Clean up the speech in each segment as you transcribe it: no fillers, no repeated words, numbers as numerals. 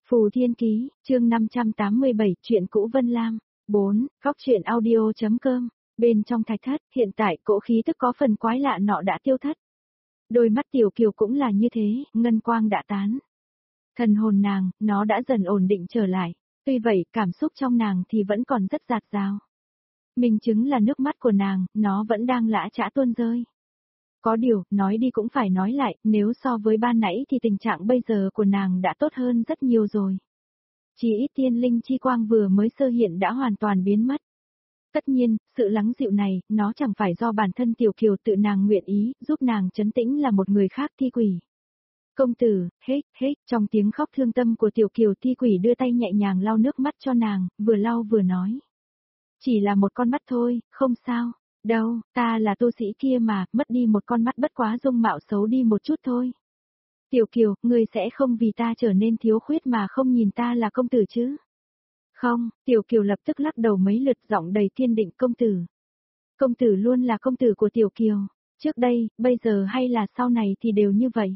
Phù Thiên Ký, chương 587, chuyện cũ Vân Lam. 4. Góc truyện audio.com. Bên trong thạch thất, hiện tại cỗ khí tức có phần quái lạ nọ đã tiêu thất. Đôi mắt Tiểu Kiều cũng là như thế, ngân quang đã tán. Thần hồn nàng, nó đã dần ổn định trở lại. Tuy vậy, cảm xúc trong nàng thì vẫn còn rất dạt dào. Minh chứng là nước mắt của nàng, nó vẫn đang lã chã tuôn rơi. Có điều, nói đi cũng phải nói lại, nếu so với ban nãy thì tình trạng bây giờ của nàng đã tốt hơn rất nhiều rồi. Chỉ ít tiên linh chi quang vừa mới sơ hiện đã hoàn toàn biến mất. Tất nhiên, sự lắng dịu này, nó chẳng phải do bản thân Tiểu Kiều tự nàng nguyện ý, giúp nàng trấn tĩnh là một người khác thi quỷ. Công tử, hết, trong tiếng khóc thương tâm của Tiểu Kiều thi quỷ đưa tay nhẹ nhàng lau nước mắt cho nàng, vừa lau vừa nói. Chỉ là một con mắt thôi, không sao. Đâu, ta là tu sĩ kia mà, mất đi một con mắt bất quá dung mạo xấu đi một chút thôi. Tiểu Kiều, ngươi sẽ không vì ta trở nên thiếu khuyết mà không nhìn ta là công tử chứ? Không, Tiểu Kiều lập tức lắc đầu mấy lượt giọng đầy kiên định công tử. Công tử luôn là công tử của Tiểu Kiều, trước đây, bây giờ hay là sau này thì đều như vậy.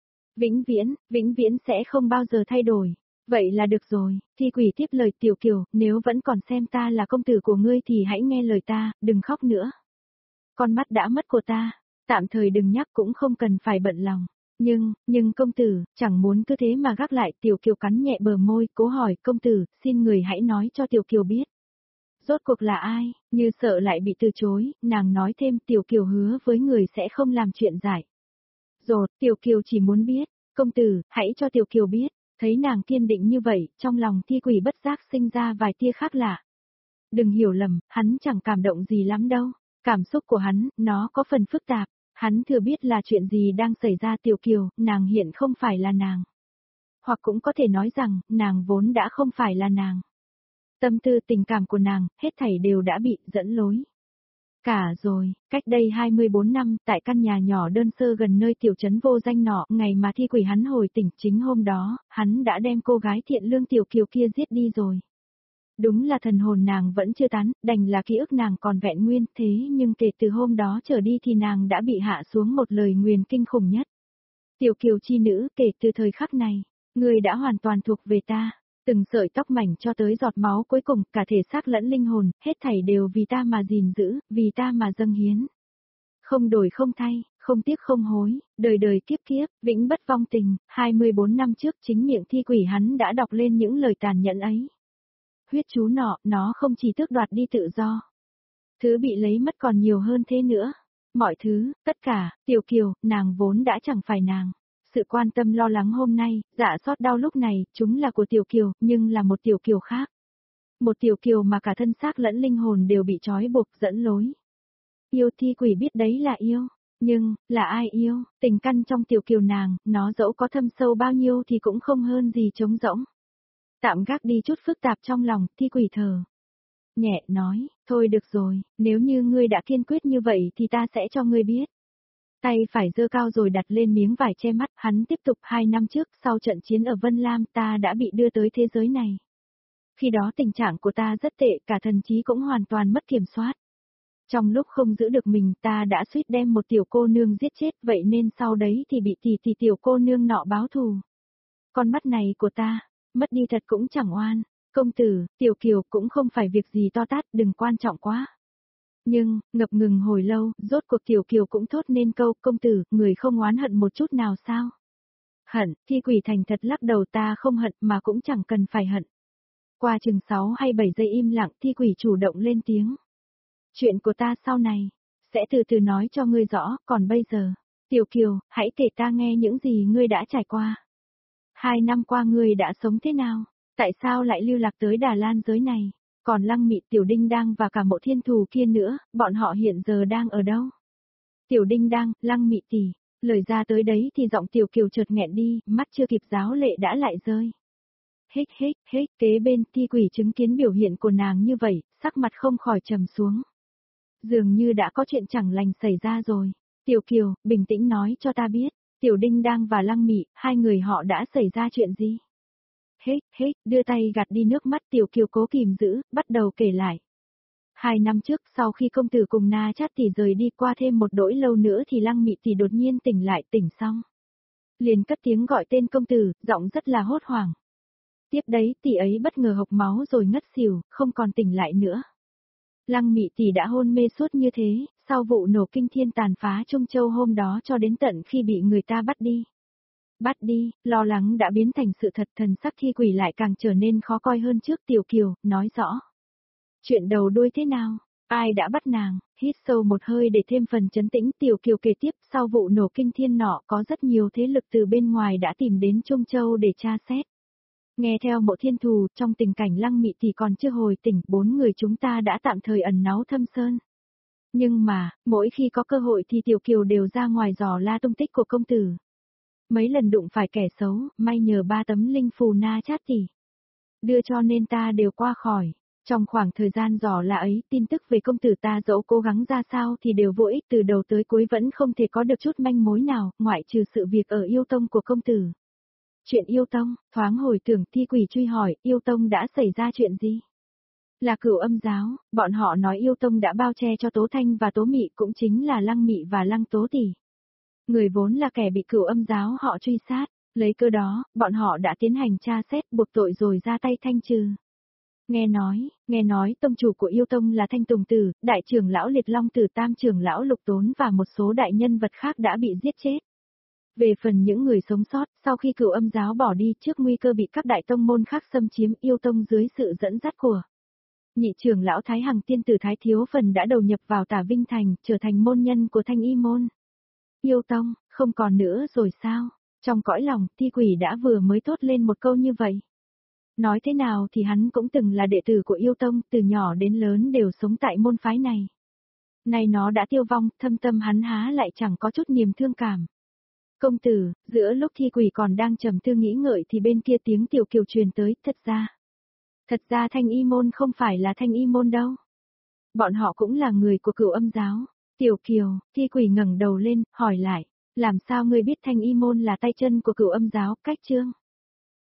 Vĩnh viễn sẽ không bao giờ thay đổi. Vậy là được rồi, thi quỷ tiếp lời Tiểu Kiều, nếu vẫn còn xem ta là công tử của ngươi thì hãy nghe lời ta, đừng khóc nữa. Con mắt đã mất của ta, tạm thời đừng nhắc cũng không cần phải bận lòng. Nhưng công tử, chẳng muốn cứ thế mà gác lại. Tiểu Kiều cắn nhẹ bờ môi, cố hỏi công tử, xin người hãy nói cho Tiểu Kiều biết. Rốt cuộc là ai, như sợ lại bị từ chối, nàng nói thêm Tiểu Kiều hứa với người sẽ không làm chuyện giải. Rồi, Tiểu Kiều chỉ muốn biết, công tử, hãy cho Tiểu Kiều biết. Thấy nàng kiên định như vậy, trong lòng thi quỷ bất giác sinh ra vài tia khác lạ. Đừng hiểu lầm, hắn chẳng cảm động gì lắm đâu. Cảm xúc của hắn, nó có phần phức tạp. Hắn thừa biết là chuyện gì đang xảy ra. Tiểu Kiều, nàng hiện không phải là nàng. Hoặc cũng có thể nói rằng, nàng vốn đã không phải là nàng. Tâm tư tình cảm của nàng, hết thảy đều đã bị dẫn lối. Cả rồi, cách đây 24 năm, tại căn nhà nhỏ đơn sơ gần nơi tiểu trấn vô danh nọ, ngày mà thi quỷ hắn hồi tỉnh, chính hôm đó, hắn đã đem cô gái thiện lương Tiểu Kiều kia giết đi rồi. Đúng là thần hồn nàng vẫn chưa tán, đành là ký ức nàng còn vẹn nguyên, thế nhưng kể từ hôm đó trở đi thì nàng đã bị hạ xuống một lời nguyền kinh khủng nhất. Tiểu Kiều chi nữ, kể từ thời khắc này, ngươi đã hoàn toàn thuộc về ta. Từng sợi tóc mảnh cho tới giọt máu cuối cùng, cả thể xác lẫn linh hồn, hết thảy đều vì ta mà gìn giữ, vì ta mà dâng hiến. Không đổi không thay, không tiếc không hối, đời đời kiếp kiếp, vĩnh bất vong tình. 24 năm trước chính miệng thi quỷ hắn đã đọc lên những lời tàn nhẫn ấy. Huyết chú nọ, nó không chỉ tước đoạt đi tự do. Thứ bị lấy mất còn nhiều hơn thế nữa. Mọi thứ, tất cả, Tiểu Kiều, nàng vốn đã chẳng phải nàng. Sự quan tâm lo lắng hôm nay, dạ xót đau lúc này, chúng là của Tiểu Kiều, nhưng là một Tiểu Kiều khác. Một Tiểu Kiều mà cả thân xác lẫn linh hồn đều bị trói buộc dẫn lối. Yêu thi quỷ biết đấy là yêu, nhưng, là ai yêu, tình căn trong Tiểu Kiều nàng, nó dẫu có thâm sâu bao nhiêu thì cũng không hơn gì trống rỗng. Tạm gác đi chút phức tạp trong lòng, thi quỷ thờ. Nhẹ nói, thôi được rồi, nếu như ngươi đã kiên quyết như vậy thì ta sẽ cho ngươi biết. Tay phải giơ cao rồi đặt lên miếng vải che mắt, hắn tiếp tục 2 năm trước, sau trận chiến ở Vân Lam ta đã bị đưa tới thế giới này. Khi đó tình trạng của ta rất tệ, cả thần trí cũng hoàn toàn mất kiểm soát. Trong lúc không giữ được mình ta đã suýt đem một tiểu cô nương giết chết, vậy nên sau đấy thì bị tỷ tiểu cô nương nọ báo thù. Con mắt này của ta, mất đi thật cũng chẳng oan. Công tử, Tiểu Kiều cũng không phải việc gì to tát, đừng quan trọng quá. Nhưng, ngập ngừng hồi lâu, rốt cuộc Tiểu Kiều cũng thốt nên câu, công tử, người không oán hận một chút nào sao? Hận, thi quỷ thành thật lắc đầu, ta không hận mà cũng chẳng cần phải hận. Qua chừng 6 hay 7 giây im lặng, thi quỷ chủ động lên tiếng. Chuyện của ta sau này, sẽ từ từ nói cho ngươi rõ, còn bây giờ, Tiểu Kiều, hãy kể ta nghe những gì ngươi đã trải qua. 2 năm qua ngươi đã sống thế nào? Tại sao lại lưu lạc tới Đà Lan giới này? Còn Lăng Mị, Tiểu Đinh Đang và cả Mộ Thiên Thù kia nữa, bọn họ hiện giờ đang ở đâu? Tiểu Đinh Đang, Lăng Mị tỷ, lời ra tới đấy thì giọng Tiểu Kiều chợt nghẹn đi, mắt chưa kịp ráo lệ đã lại rơi. Hết, kế bên thi quỷ chứng kiến biểu hiện của nàng như vậy, sắc mặt không khỏi trầm xuống. Dường như đã có chuyện chẳng lành xảy ra rồi. Tiểu Kiều, bình tĩnh nói cho ta biết, Tiểu Đinh Đang và Lăng Mị, hai người họ đã xảy ra chuyện gì? Hết, đưa tay gạt đi nước mắt. Tiểu Kiều cố kìm giữ, bắt đầu kể lại. 2 năm trước, sau khi công tử cùng Na Chát tỷ rời đi, qua thêm một đỗi lâu nữa thì Lăng Mị tỷ đột nhiên tỉnh lại, tỉnh xong liền cất tiếng gọi tên công tử, giọng rất là hốt hoảng. Tiếp đấy tỷ ấy bất ngờ hộc máu rồi ngất xỉu, không còn tỉnh lại nữa. Lăng Mị tỷ đã hôn mê suốt như thế, sau vụ nổ kinh thiên tàn phá Trung Châu hôm đó cho đến tận khi bị người ta bắt đi. Bắt đi, lo lắng đã biến thành sự thật, thần sắc Thi Quỷ lại càng trở nên khó coi hơn trước. Tiểu Kiều, nói rõ. Chuyện đầu đuôi thế nào? Ai đã bắt nàng? Hít sâu một hơi để thêm phần trấn tĩnh, Tiểu Kiều kể tiếp, sau vụ nổ kinh thiên nọ có rất nhiều thế lực từ bên ngoài đã tìm đến Trung Châu để tra xét. Nghe theo Mộ Thiên Thù, trong tình cảnh Lăng Mị thì còn chưa hồi tỉnh, 4 người chúng ta đã tạm thời ẩn náu thâm sơn. Nhưng mà, mỗi khi có cơ hội thì Tiểu Kiều đều ra ngoài dò la tung tích của công tử. Mấy lần đụng phải kẻ xấu, may nhờ 3 tấm linh phù Na Chát tỷ đưa cho nên ta đều qua khỏi. Trong khoảng thời gian dò la ấy, tin tức về công tử ta dẫu cố gắng ra sao thì đều vô ích, từ đầu tới cuối vẫn không thể có được chút manh mối nào, ngoại trừ sự việc ở yêu tông của công tử. Chuyện yêu tông, thoáng hồi tưởng, Thi Quỷ truy hỏi, yêu tông đã xảy ra chuyện gì? Là Cửu Âm giáo, bọn họ nói yêu tông đã bao che cho Tố Thanh và Tố Mị, cũng chính là Lăng Mị và Lăng Tố tỷ. Người vốn là kẻ bị Cửu Âm giáo họ truy sát, lấy cơ đó, bọn họ đã tiến hành tra xét buộc tội rồi ra tay thanh trừ. Nghe nói tông chủ của yêu tông là Thanh Tùng Tử, đại trưởng lão Liệt Long Tử, tam trưởng lão Lục Tốn và một số đại nhân vật khác đã bị giết chết. Về phần những người sống sót, sau khi Cửu Âm giáo bỏ đi trước nguy cơ bị các đại tông môn khác xâm chiếm, yêu tông dưới sự dẫn dắt của nhị trưởng lão Thái Hằng tiên tử Thái Thiếu Phần đã đầu nhập vào Tả Vinh Thành, trở thành môn nhân của Thanh Y môn. Yêu tông, không còn nữa rồi sao? Trong cõi lòng, Thi Quỷ đã vừa mới thốt lên một câu như vậy. Nói thế nào thì hắn cũng từng là đệ tử của yêu tông, từ nhỏ đến lớn đều sống tại môn phái này. Nay nó đã tiêu vong, thâm tâm hắn há lại chẳng có chút niềm thương cảm. Công tử, giữa lúc Thi Quỷ còn đang trầm tư nghĩ ngợi thì bên kia tiếng Tiểu Kiều truyền tới, thật ra Thanh Y môn không phải là Thanh Y môn đâu. Bọn họ cũng là người của Cửu Âm giáo. Tiểu Kiều, Thi Quỷ ngẩng đầu lên, hỏi lại, làm sao ngươi biết Thanh Y môn là tay chân của Cửu Âm giáo, cách chương?